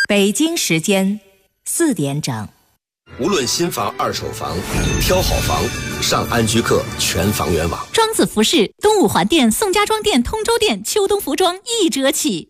北京时间4点整。 无论新房、二手房，挑好房，上安居客全房源网。 庄子服饰、东五环店、宋家庄店、通州店、秋冬服装1折起。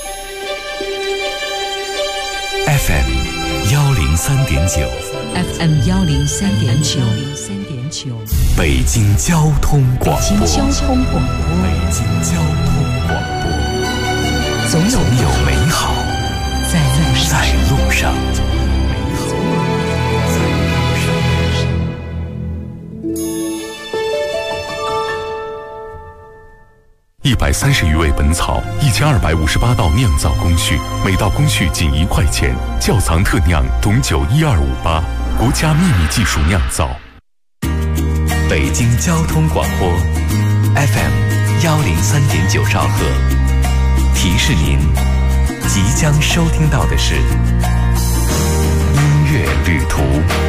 FM 103.9 FM 103.9 北京交通广播。 北京交通广播。 北京交通广播。总有美好在路上。130余味本草，1258道酿造工序，每道工序仅1块钱。窖藏特酿董酒12588，国家秘密技术酿造。北京交通广播 FM 103.9兆赫，提示您即将收听到的是音乐旅途。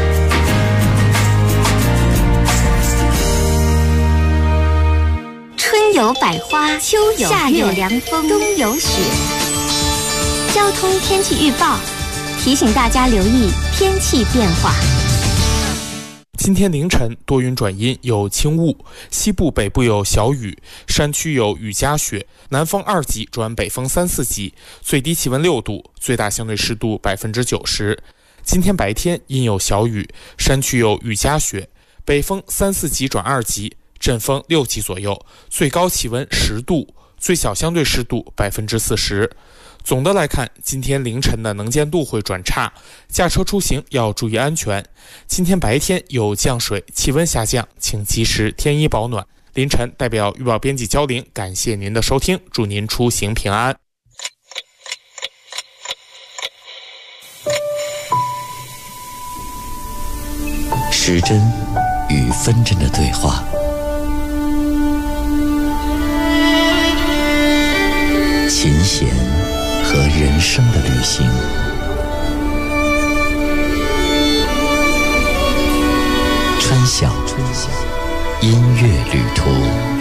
春有百花，秋有夏有凉风，冬有雪。交通天气预报提醒大家留意天气变化。 今天凌晨多云转阴，有轻雾，西部北部有小雨，山区有雨夹雪，南风2级转北风3、4级，最低气温6度，最大相对湿度90%。今天白天阴有小雨，山区有雨夹雪，北风3、4级转2级，阵风6级左右，最高气温10度，最小相对湿度40%。总的来看，今天凌晨的能见度会转差，驾车出行要注意安全。今天白天有降水，气温下降，请及时添衣保暖。凌晨代表预报编辑焦玲，感谢您的收听，祝您出行平安。 时针与分针的对话，琴弦和人生的旅行，春晓音乐旅途。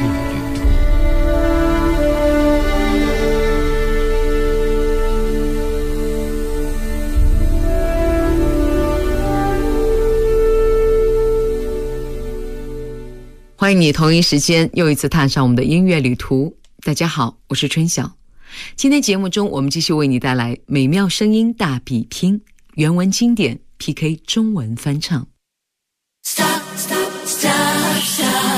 欢迎你同一时间又一次踏上我们的音乐旅途。大家好，我是春晓。今天节目中，我们继续为你带来美妙声音大比拼，原文经典 PK 中文翻唱。 Stop, stop, stop, stop.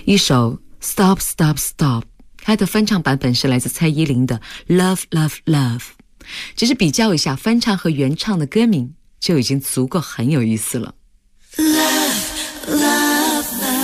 一首 Stop Stop Stop， 它的翻唱版本是来自蔡依林的 Love Love Love。 只是比较一下翻唱和原唱的歌名就已经足够很有意思了。 Love, love, love。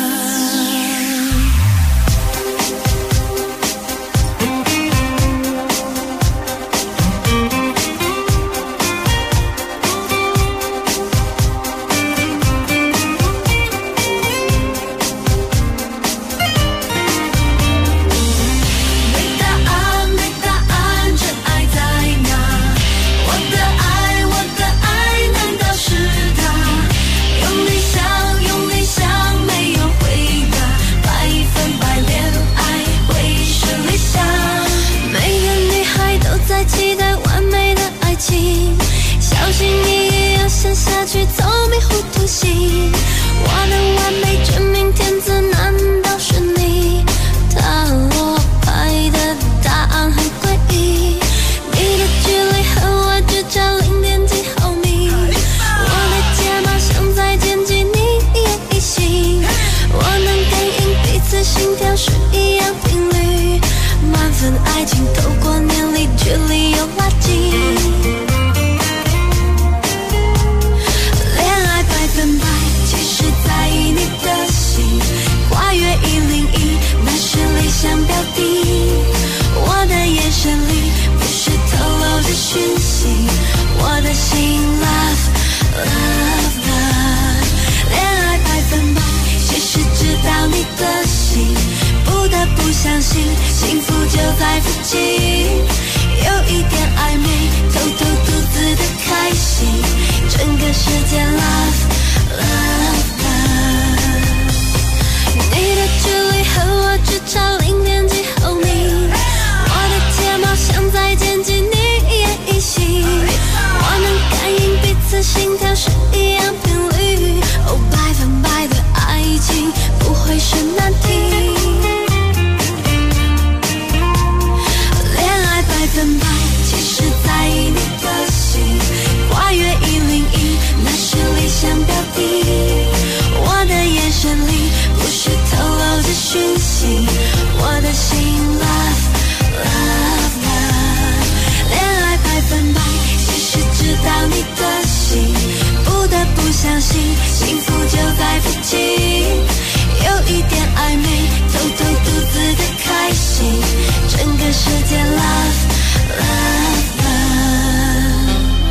小心翼翼要陷下去，走迷糊涂行。我的完美真命天子难道是你？塔罗牌的答案很诡异，你的距离和我只差0点几毫米。我的睫毛像在剪辑，你也一行。我能感应彼此心跳是一样频率，满分爱情透过年龄距离又拉近。其实在意你的心，跨越101，那是理想标的。我的眼神里不是透露着讯息，我的心 love love love。 恋爱100%，其实知道你的心，不得不相信幸福就在附近。有一点暧昧，偷偷独自的开心，整个世界 love love love。 你的距离和我只差0点几毫米，我的睫毛像在剪辑，你也一行。我能感应彼此心跳是一样频率，哦，100%的爱情不会是难题。恋爱100%，其实在意你的心，跨越101，那是理想标的。我的眼神里不是透露着讯息，我的心 love love love。 恋爱100%，其实知道你的心，不得不相信幸福就在附近。有一点暧昧，偷偷独自的开心，整个世界 love love love。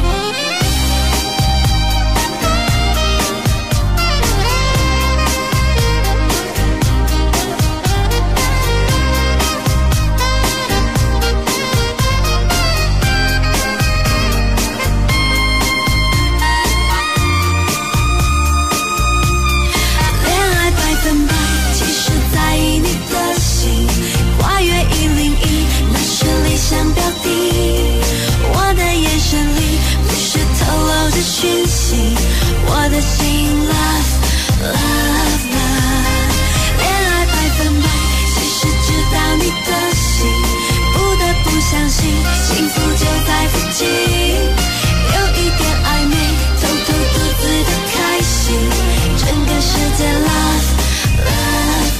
恋爱100%，其实在意你的心，跨越101，那是理想标的。我的眼神里不是透露着讯息，我的心 love love love。 恋爱100%，其实知道你的心，不得不相信幸福就在附近。有一点暧昧，偷偷独自的开心，整个世界 love love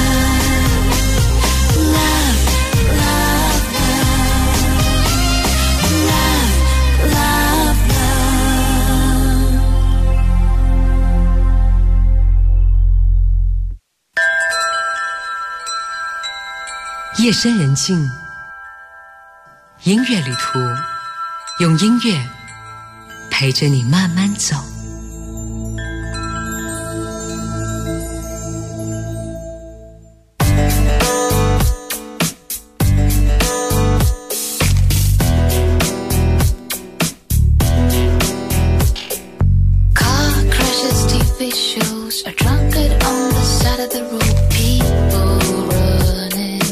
love love love love love love。 夜深人静，音乐旅途，用音乐陪着你慢慢走。 Car crashes, TV shows, a drunkard on the side of the road, people running.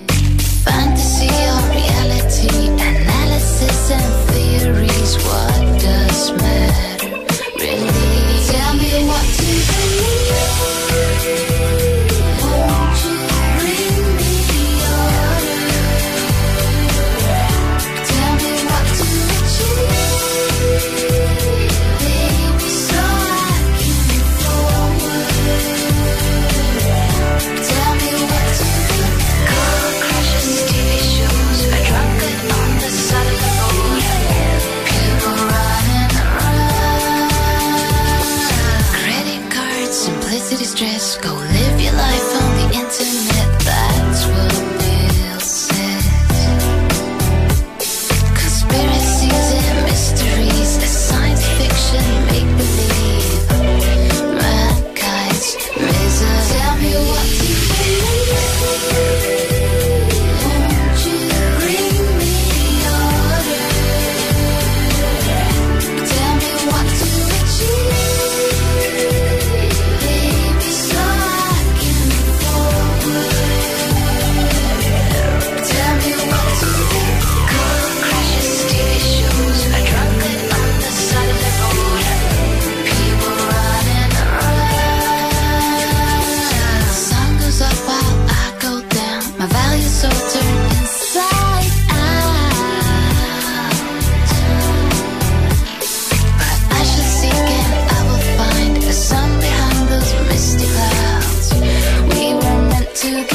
Fantasy or reality, analysis and theories, what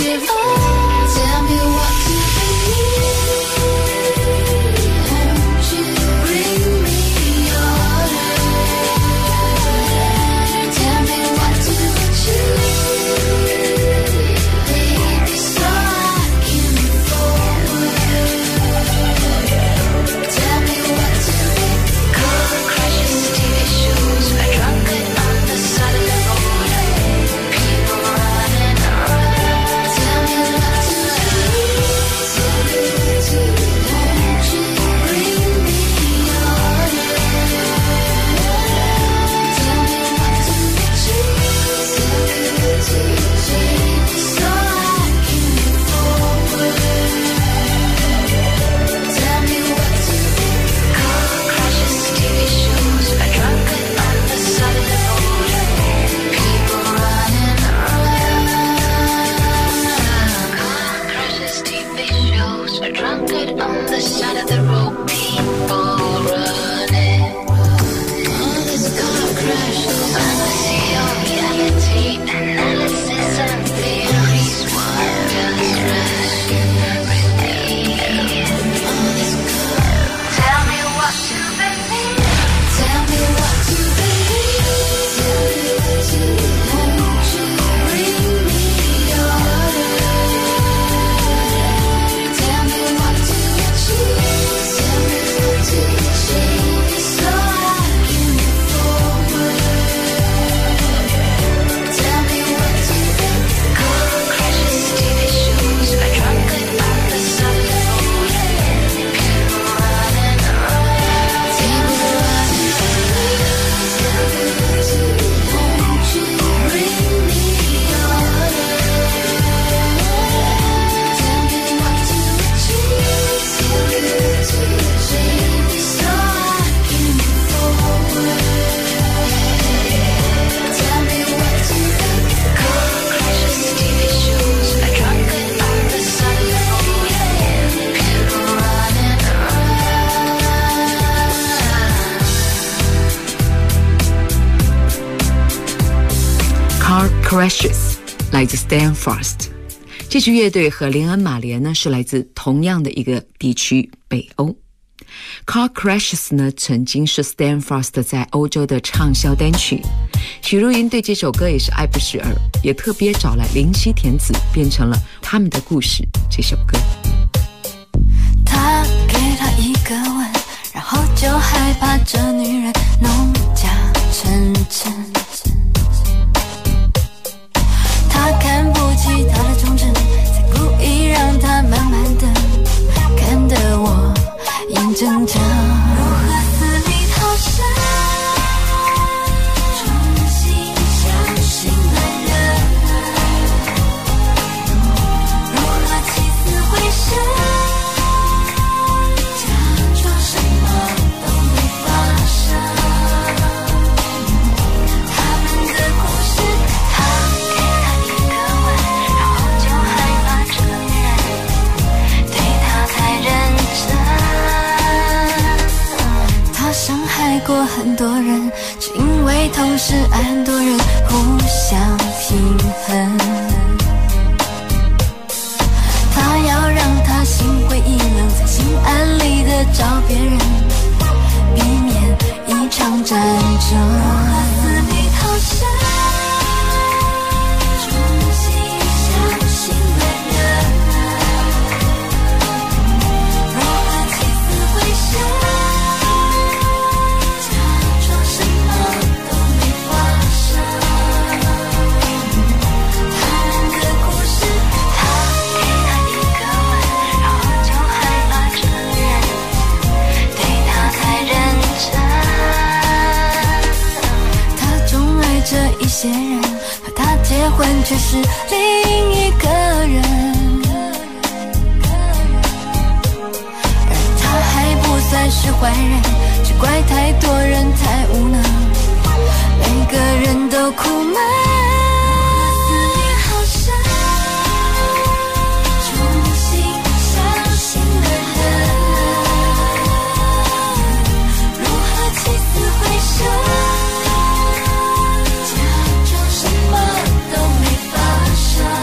give up. Tell me what to believe. Won't you bring me order? Tell me what to achieve, baby, so I can move forward. Tell me what to be. Car crashes, TV shows, a drunkard on the side of the road, people running around. Tell me what to do. Tell me what to do. Won't you bring me order? Tell me what to achieve. Tell me what to achieve, so I can move forward. Tell me what to do. Car crashes, TV shows, a drunkard on the side of the road, people running around. Car crashes, TV shows, a drunkard on the side of the road, people running. All this car crashes, fantasy or reality, analysis and theories, what does rushing reveal? All this car. Tell me what to believe. Tell me what to believe. Tell me what to believe. Won't you bring me order? Tell me what to achieve. Tell me what to achieve, so I can move forward. Tell me what to do. Car crashes, TV shows, a drunkard on the side of the road, people running around. People running around. Tell me what to do. Won't you bring me order? Tell me what to achieve. Tell me what to achieve, so I can move forward. Tell me what to do. Car crashes, TV shows, a drunkard on the side of the road, people running around. Car Crashes 来自 Stan Frost。这支乐队和连恩·马莲呢是来自同样的一个地区北欧。Car Crashes 呢曾经是 Stan Frost 在欧洲的畅销单曲，许茹芸对这首歌也是爱不释耳，也特别找来林夕填词，变成了他们的故事这首歌。 他给她一个吻，然后就害怕这女人弄假成真。他看不起她的忠贞，才故意让她慢慢的看得我眼睁睁。如何死里逃生，重新相信男人，如何起死回生，假装什么都没发生。他们的故事，他给她一个吻，然后就害怕这女人对他太认真。他伤害过很多人，只因为同时爱很多人，互相平衡。他要让他心灰意冷，在心安理得找别人，避免一场战争。死里逃生，重新相信男人，如何起死回生，假装什么都没发生。他们的故事，他给她一个吻，然后就害怕这女人对他太认真。他钟爱着一些人，和他结婚却是另一个人，而他还不算是坏人，只怪太多人太无能，每个人都苦闷。死里逃生，重新相信男人，如何起死回生，假装什么都没发生。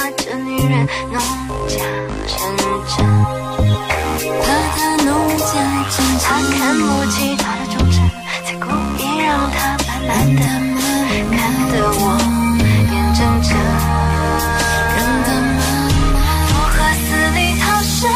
怕这女人弄假成真，怕她弄假成真，她看不起她的忠诚，才故意让她慢慢的看得我眼睁睁，让她如何死里逃生。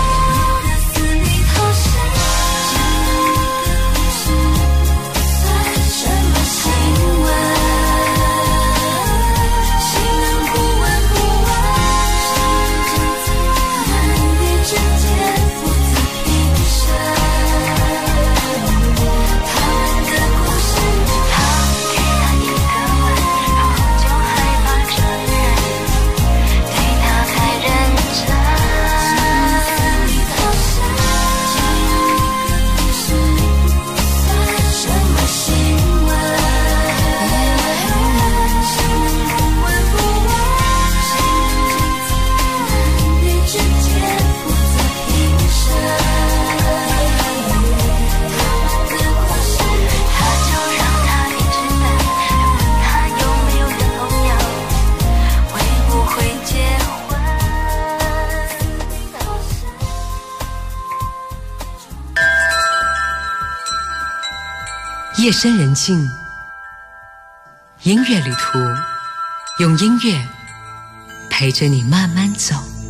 夜深人静，音乐旅途，用音乐陪着你慢慢走。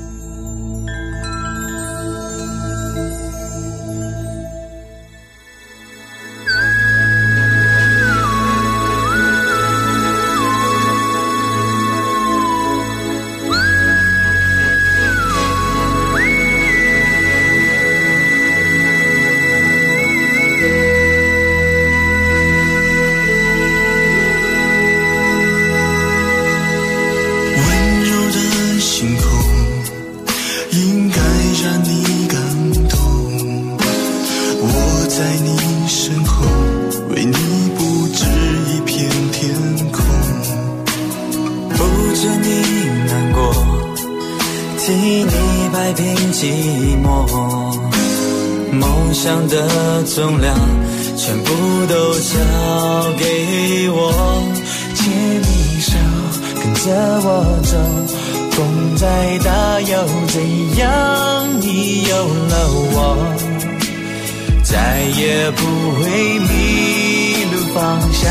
的重量全部都交给我，牵你手，跟着我走，风再大又怎样？你有了我，再也不会迷路方向。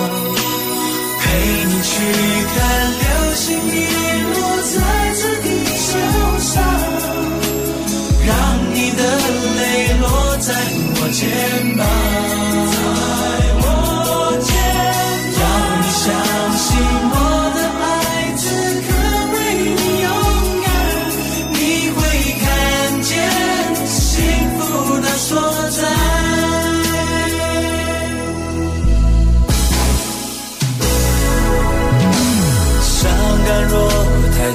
陪你去看流星雨落在这地球上，让你的泪落在我肩膀，在我肩膀，要你相信我的爱此刻为你勇敢，你会看见幸福的所在。伤感若太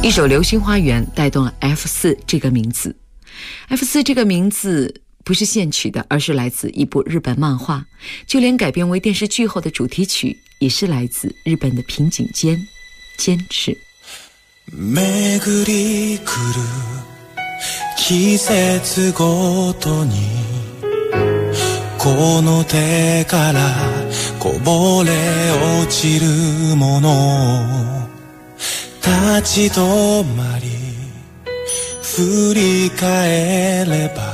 一首《流星花园》带动了 F4 这个名字。F4 这个名字不是现取的，而是来自一部日本漫画，就连改编为电视剧后的主题曲也是来自日本的平井坚，坚持。 巡り来る季節ごとにこの手からこぼれ落ちるもの立ち止まり振り返れば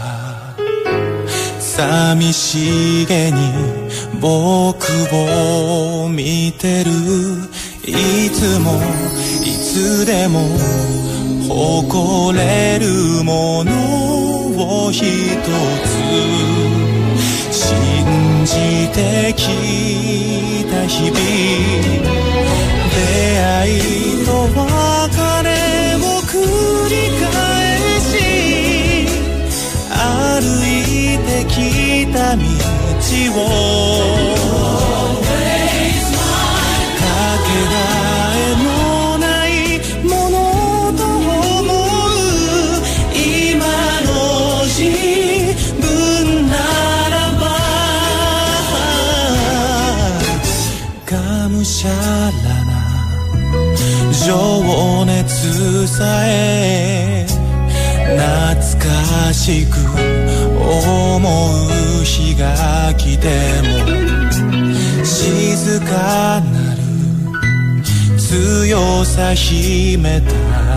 寂しげに僕を見てるいつもいつでも誇れるものを一つ信じてきた日々出会いと別れを繰り返し歩いてきた道をかけがえのないものと思う今の自分ならばがむしゃらな情熱さえ懐かしく思う日が来ても静かなる強さ秘めた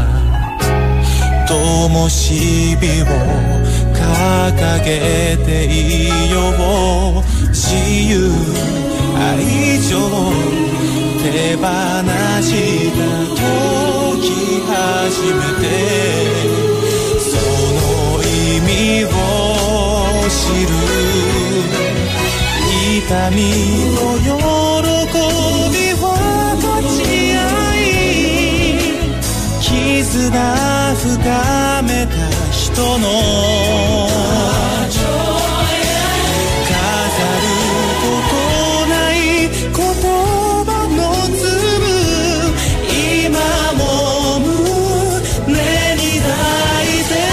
灯火を掲げていよう自由愛情手放した時初めてその意味を知る痛みと喜びを分ち合い絆深めた人の飾ることない言葉の粒今も胸に抱いて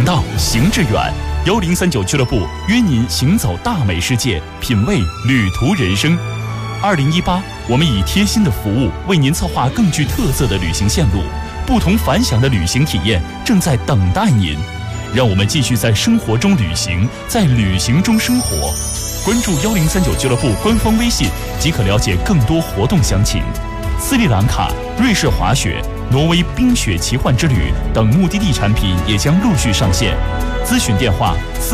道，行致远。1039俱乐部约您行走大美世界，品味旅途人生。2018，我们以贴心的服务为您策划更具特色的旅行线路，不同凡响的旅行体验正在等待您。让我们继续在生活中旅行，在旅行中生活。关注1039俱乐部官方微信即可了解更多活动详情。斯里兰卡、瑞士滑雪、挪威冰雪奇幻之旅等目的地产品也将陆续上线。咨询电话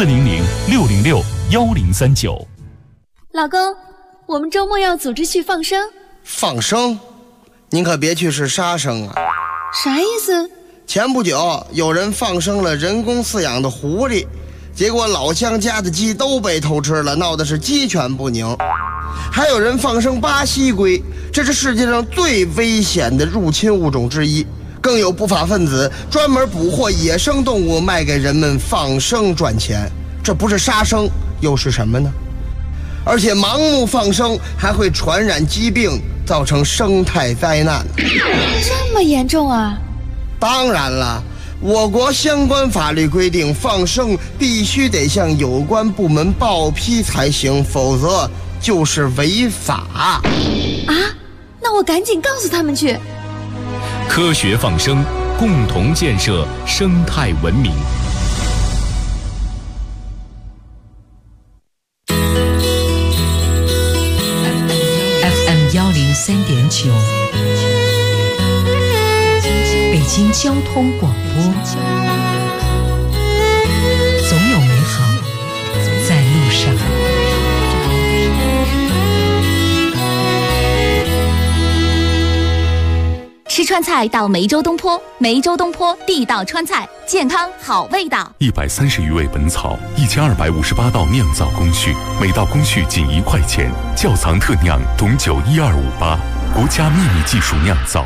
400-606-1039。 老公，我们周末要组织去放生。 放生？您可别去是杀生啊！ 啥意思？ 前不久有人放生了人工饲养的狐狸，结果老乡家的鸡都被偷吃了，闹得是鸡犬不宁。还有人放生巴西龟，这是世界上最危险的入侵物种之一。更有不法分子专门捕获野生动物卖给人们放生赚钱，这不是杀生又是什么呢？而且盲目放生还会传染疾病，造成生态灾难。 这么严重啊？ 当然了，我国相关法律规定，放生必须得向有关部门报批才行，否则就是违法。 啊？那我赶紧告诉他们去。 科学放生，共同建设生态文明。 FM 103.9，北京交通广播。总有美好在路上。 吃川菜到梅州东坡，梅州东坡地道川菜，健康好味道。 130余味本草，1258道酿造工序，每道工序仅1块钱，窖藏特酿董酒12588，国家秘密技术酿造。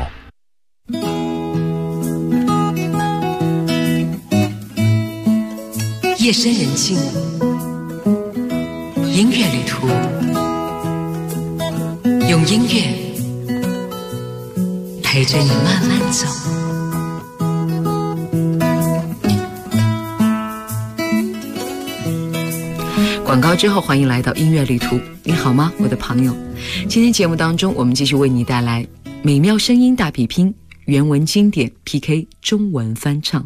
夜深人静，音乐旅途，用音乐陪着你慢慢走。广告之后，欢迎来到音乐旅途。你好吗，我的朋友？今天节目当中，我们继续为你带来美妙声音大比拼，原文经典 PK 中文翻唱。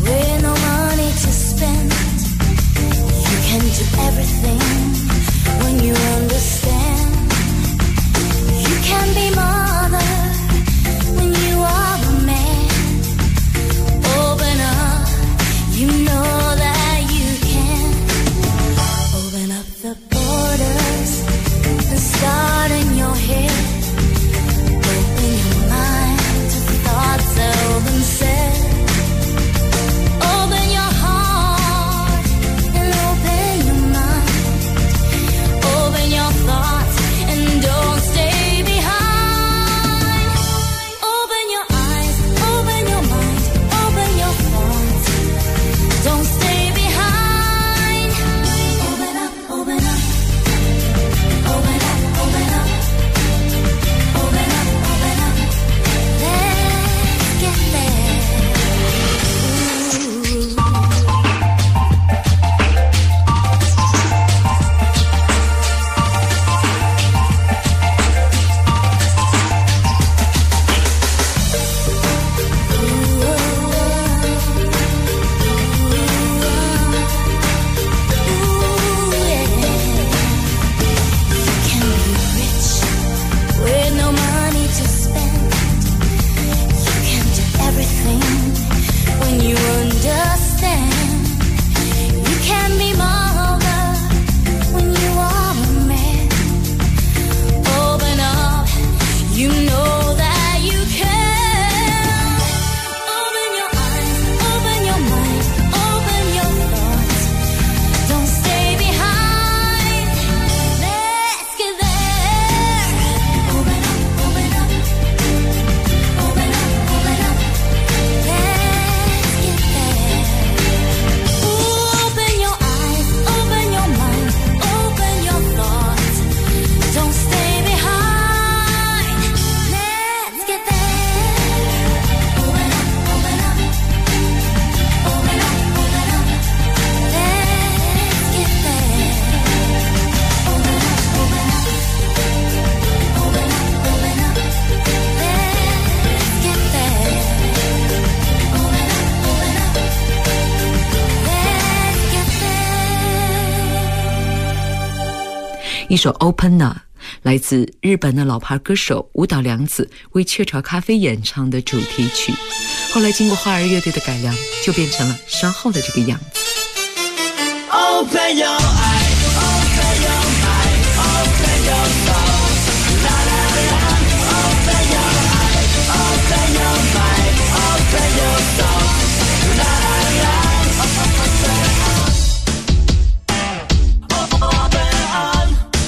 When 一首 Opener 来自日本的老牌歌手舞蹈凉子为雀巢咖啡演唱的主题曲，后来经过花儿乐队的改良，就变成了稍后的这个样子。 Open your eyes, open your mind, open your soul. La la la. Open your eyes, open your mind, open your soul. La la la. Open on.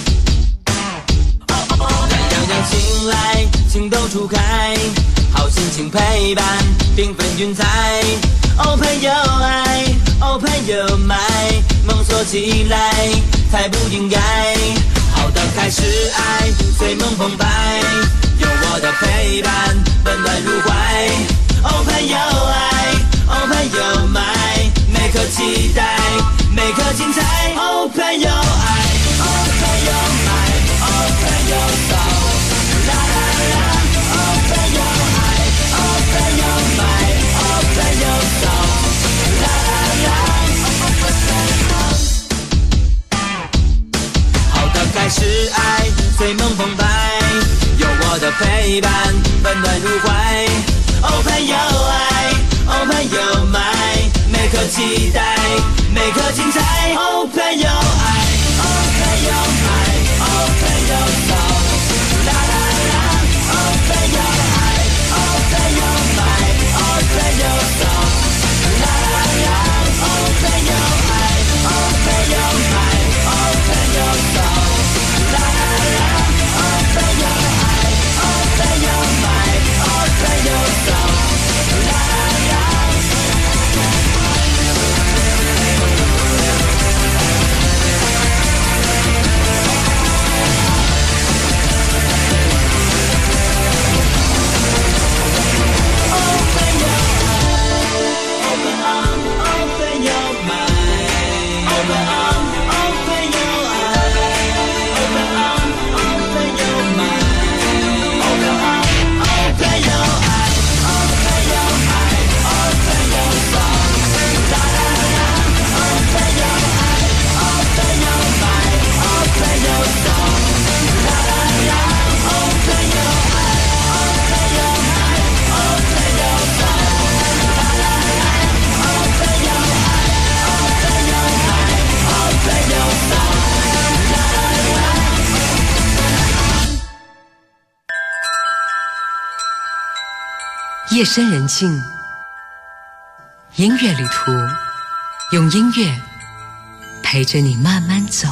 让心来，情窦初开，好心情陪伴，缤纷云彩。Open your eye, open your mind. 梦锁起来，才不应该。好的开始爱，随梦澎湃，有我的陪伴，温暖入怀。Open your eye, open your mind， 每颗期待，每颗精彩。Open your eye, open your mind, open your soul。啦啦啦 ，Open your eye, open your mind, open your soul。啦啦啦。开始爱，随梦澎湃，有我的陪伴，温暖入怀。Open your eye, open your mind， 每颗期待，每颗精彩。Open your eye, open your mind, open your soul。啦啦啦 ，Open your eye, open your mind, open your soul。啦啦啦 ，Open your eye, open your mind, open your soul。 夜深人静，音乐旅途，用音乐陪着你慢慢走。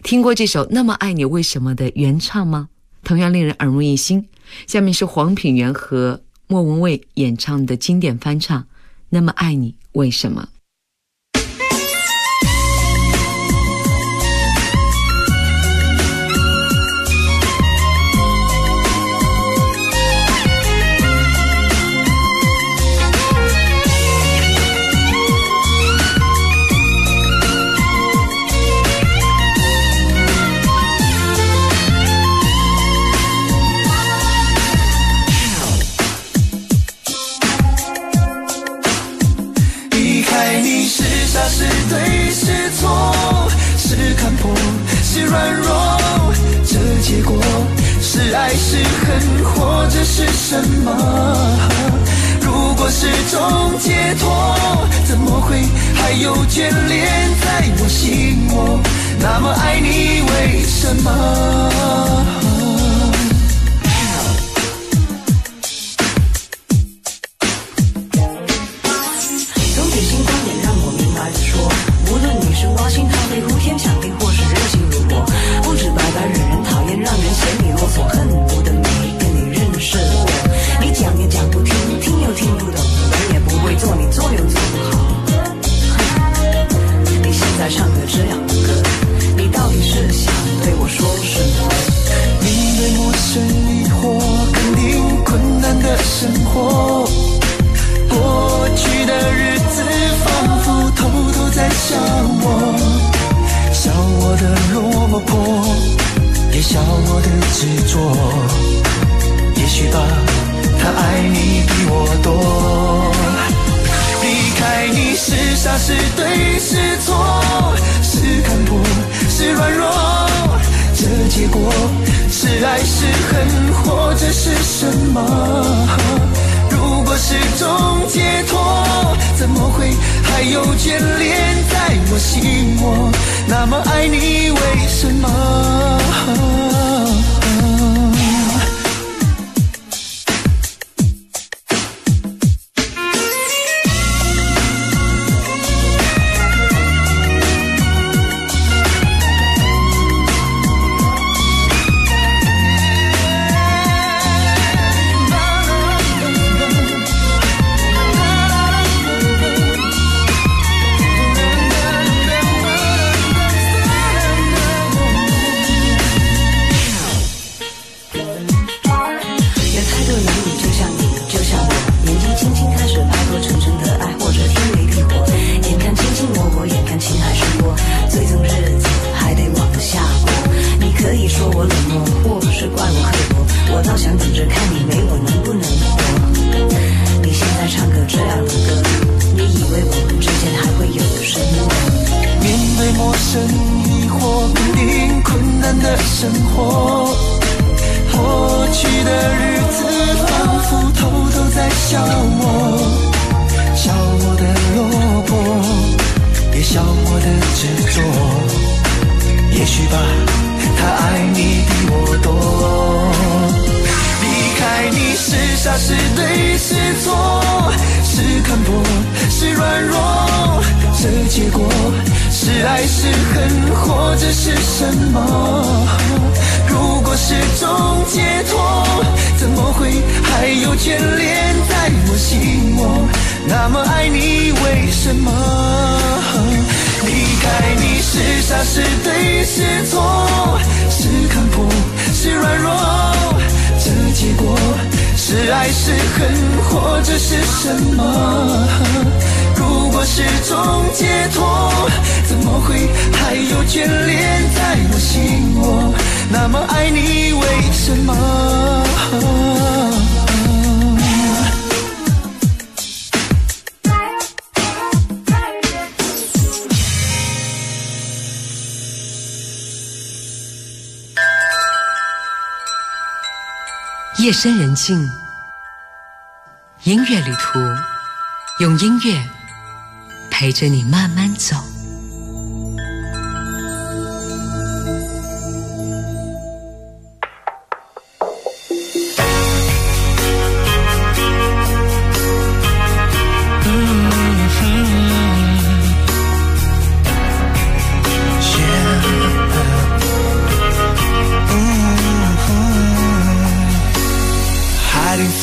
听过这首《那么爱你为什么》的原唱吗？同样令人耳目一新。下面是黄品源和莫文蔚演唱的经典翻唱《那么爱你为什么》。 是对是错，是看破是软弱，这结果是爱是恨或者是什么？如果是种解脱，怎么会还有眷恋在我心窝？那么爱你为什么？ 无论你是挖心塌肺、呼天抢地，或是热心如火，不止白白惹人讨厌，让人嫌你啰嗦，恨不得没跟你认识我。你讲也讲不听，听又听不懂，人也不会做，你做又做不好。你现在唱个这样的歌，你到底是想对我说什么？ 面对陌生疑惑，肯定困难的生活，过去的日子仿佛偷偷在笑我，笑我的落魄，也笑我的执着。也许吧，他爱你比我多。离开你是傻是对是错，是看破是软弱，这结果是爱是恨或者是什么？如果是种解脱，怎么会还有眷恋在我心窝？那么爱你为什么？ 夜深人静，音乐旅途，用音乐陪着你慢慢走。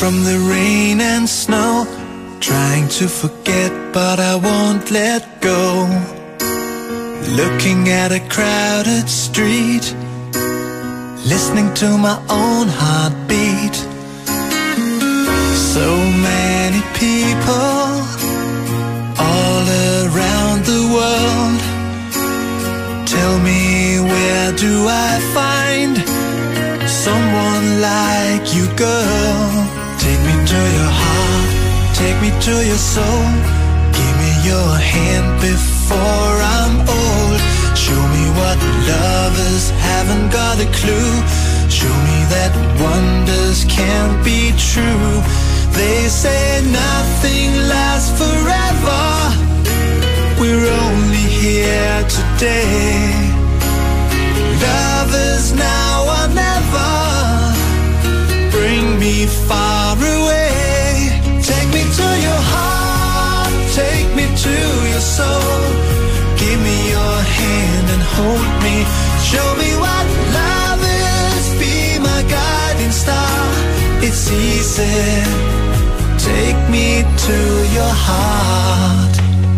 from the rain and snow, trying to forget but I won't let go. Looking at a crowded street, listening to my own heartbeat. So many people all around the world. Tell me, where do I find someone like you, girl? Take me to your heart, take me to your soul. Give me your hand before I'm old. Show me what lovers haven't got a clue. Show me that wonders can't be true. They say nothing lasts forever. We're only here today. Lovers now or never. Bring me far away. Take me to your heart, take me to your soul. Give me your hand and hold me. Show me what love is. Be my guiding star. It's easy. Take me to your heart.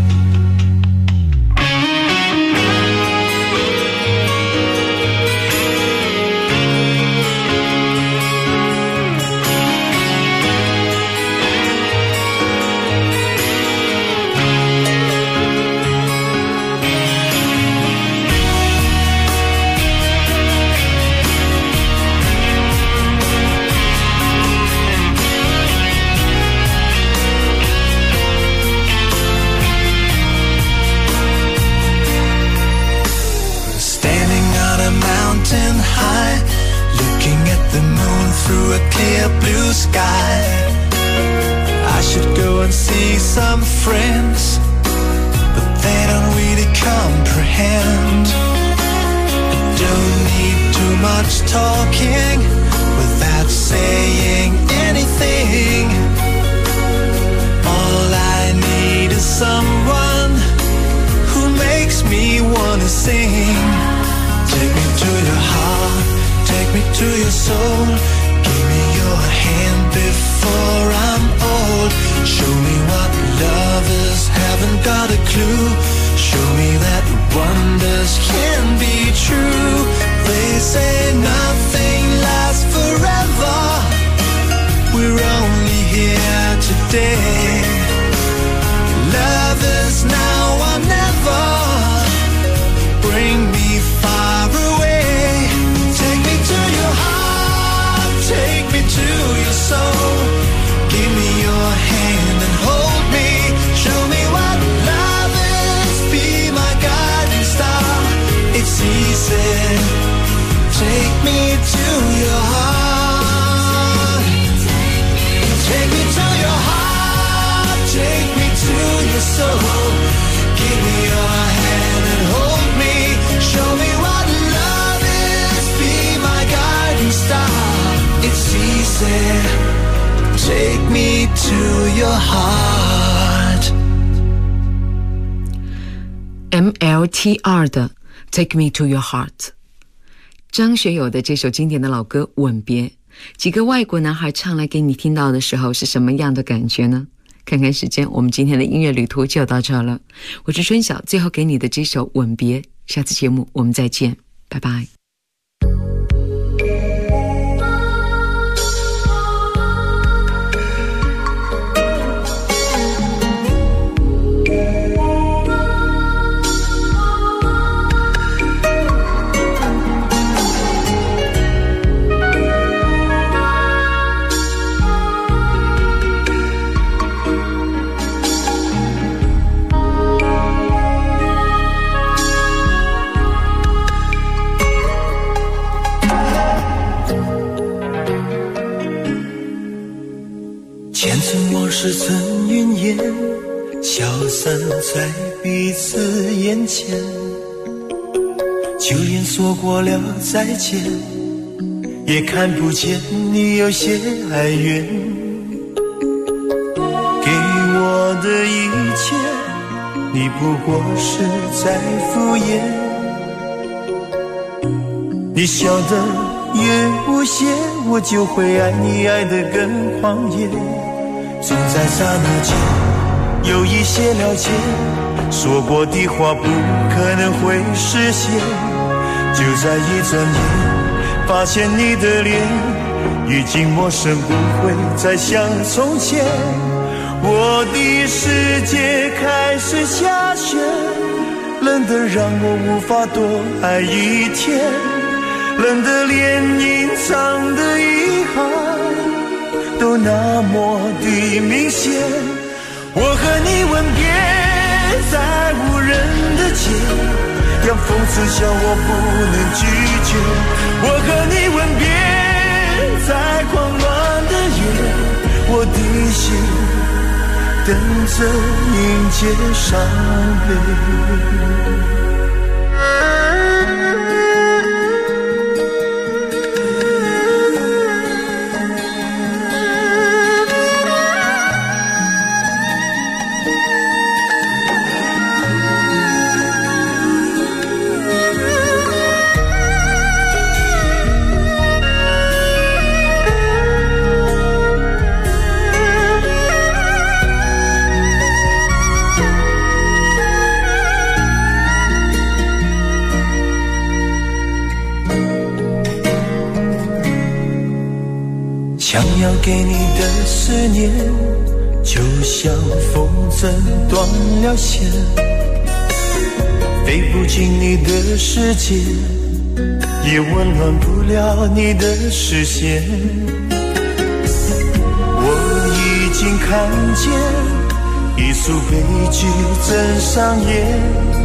Through a clear blue sky, I should go and see some friends, but they don't really comprehend. I don't need too much talking without saying anything. All I need is someone who makes me wanna sing. Take me to your heart, take me to your soul. Give me your hand before I'm old. Show me what lovers haven't got a clue. Show me that wonders can be true. They say nothing lasts forever. We're only here today. Lovers now or never. Bring me far away. Take me to your heart, take me to your soul. Give me your hand and hold me. Show me what love is. Be my guiding star. It's easy. Take me to your heart. Take me to your heart. Take me to your soul. Give me your hand and hold me. Show me what love is. Be my guiding star. It's easy. Take me to your heart. MLTR 的 Take Me to Your Heart， 张学友的这首经典的老歌《吻别》，几个外国男孩唱来给你听到的时候是什么样的感觉呢？看看时间，我们今天的音乐旅途就到这了。我是春晓，最后给你的这首《吻别》，下次节目我们再见，拜拜。 前尘往事曾云烟，消散在彼此眼前，就连说过了再见，也看不见你有些哀怨。给我的一切，你不过是在敷衍。你笑得越无邪，我就会爱你爱得更狂野。总在刹那间有一些了解，说过的话不可能会实现。就在一转眼，发现你的脸已经陌生，不会再像从前。我的世界开始下雪，冷得让我无法多爱一天，冷得连隐藏的遗憾都那么的明显。我和你吻别在无人的街，让讽刺笑我不能拒绝。我和你吻别在狂乱的夜，我的心等着迎接伤悲。想要给你的思念，就像风筝断了线，飞不进你的世界，也温暖不了你的视线。我已经看见一出悲剧正上演，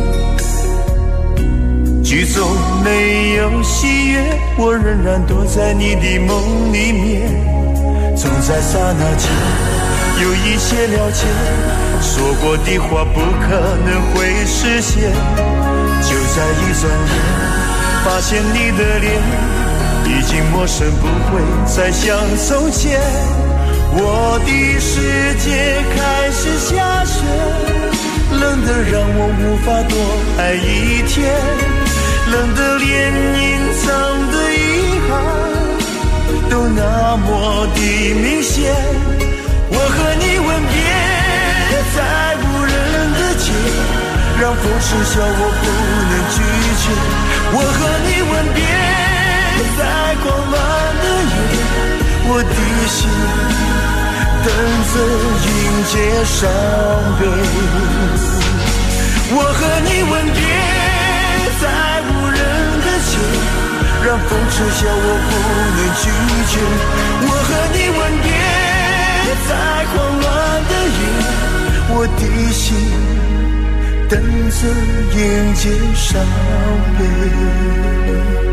剧中没有喜悦，我仍然躲在你的梦里面。总在刹那间有一些了解，说过的话不可能会实现。就在一转眼，发现你的脸已经陌生，不会再像从前。我的世界开始下雪，冷得让我无法多爱一天，冷得连隐藏的遗憾都那么的明显。我和你吻别在无人的街，让风痴笑我不能拒绝。我和你吻别在狂乱的夜，我的心等着迎接伤悲。我和你吻别在无人的街，让风痴笑我不能拒绝。我和你吻别在狂乱的夜，我的心等着迎接伤悲。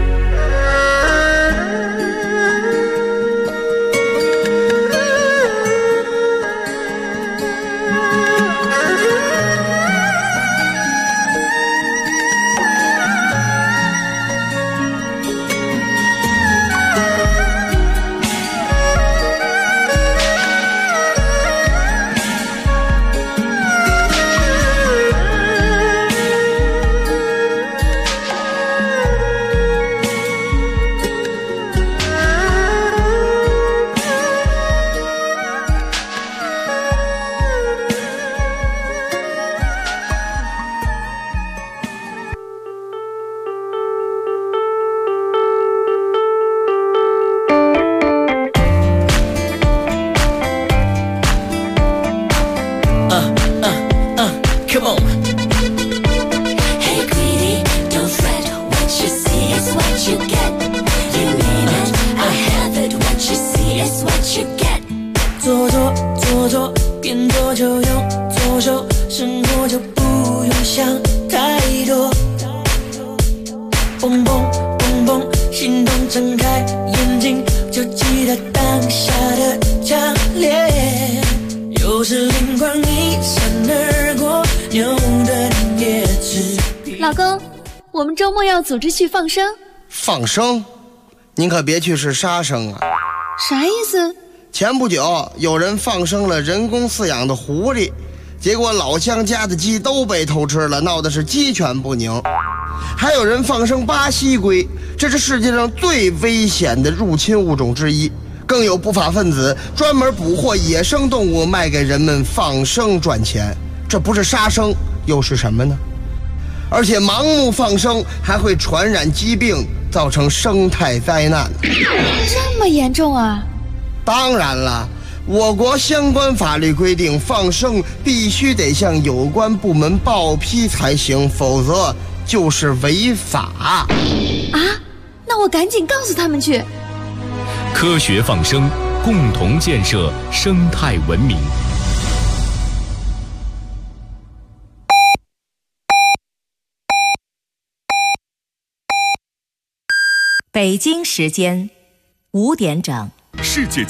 老公，我们周末要组织去放生。 放生？您可别去是杀生啊！ 啥意思？ 前不久有人放生了人工饲养的狐狸，结果老乡家的鸡都被偷吃了，闹得是鸡犬不宁。 还有人放生巴西龟，这是世界上最危险的入侵物种之一。更有不法分子专门捕获野生动物卖给人们放生赚钱，这不是杀生又是什么呢？而且盲目放生还会传染疾病，造成生态灾难。 这么严重啊？ 当然了，我国相关法律规定，放生必须得向有关部门报批才行，否则就是违法。 啊？那我赶紧告诉他们去。 科学放生，共同建设生态文明。 北京时间5点整。 世界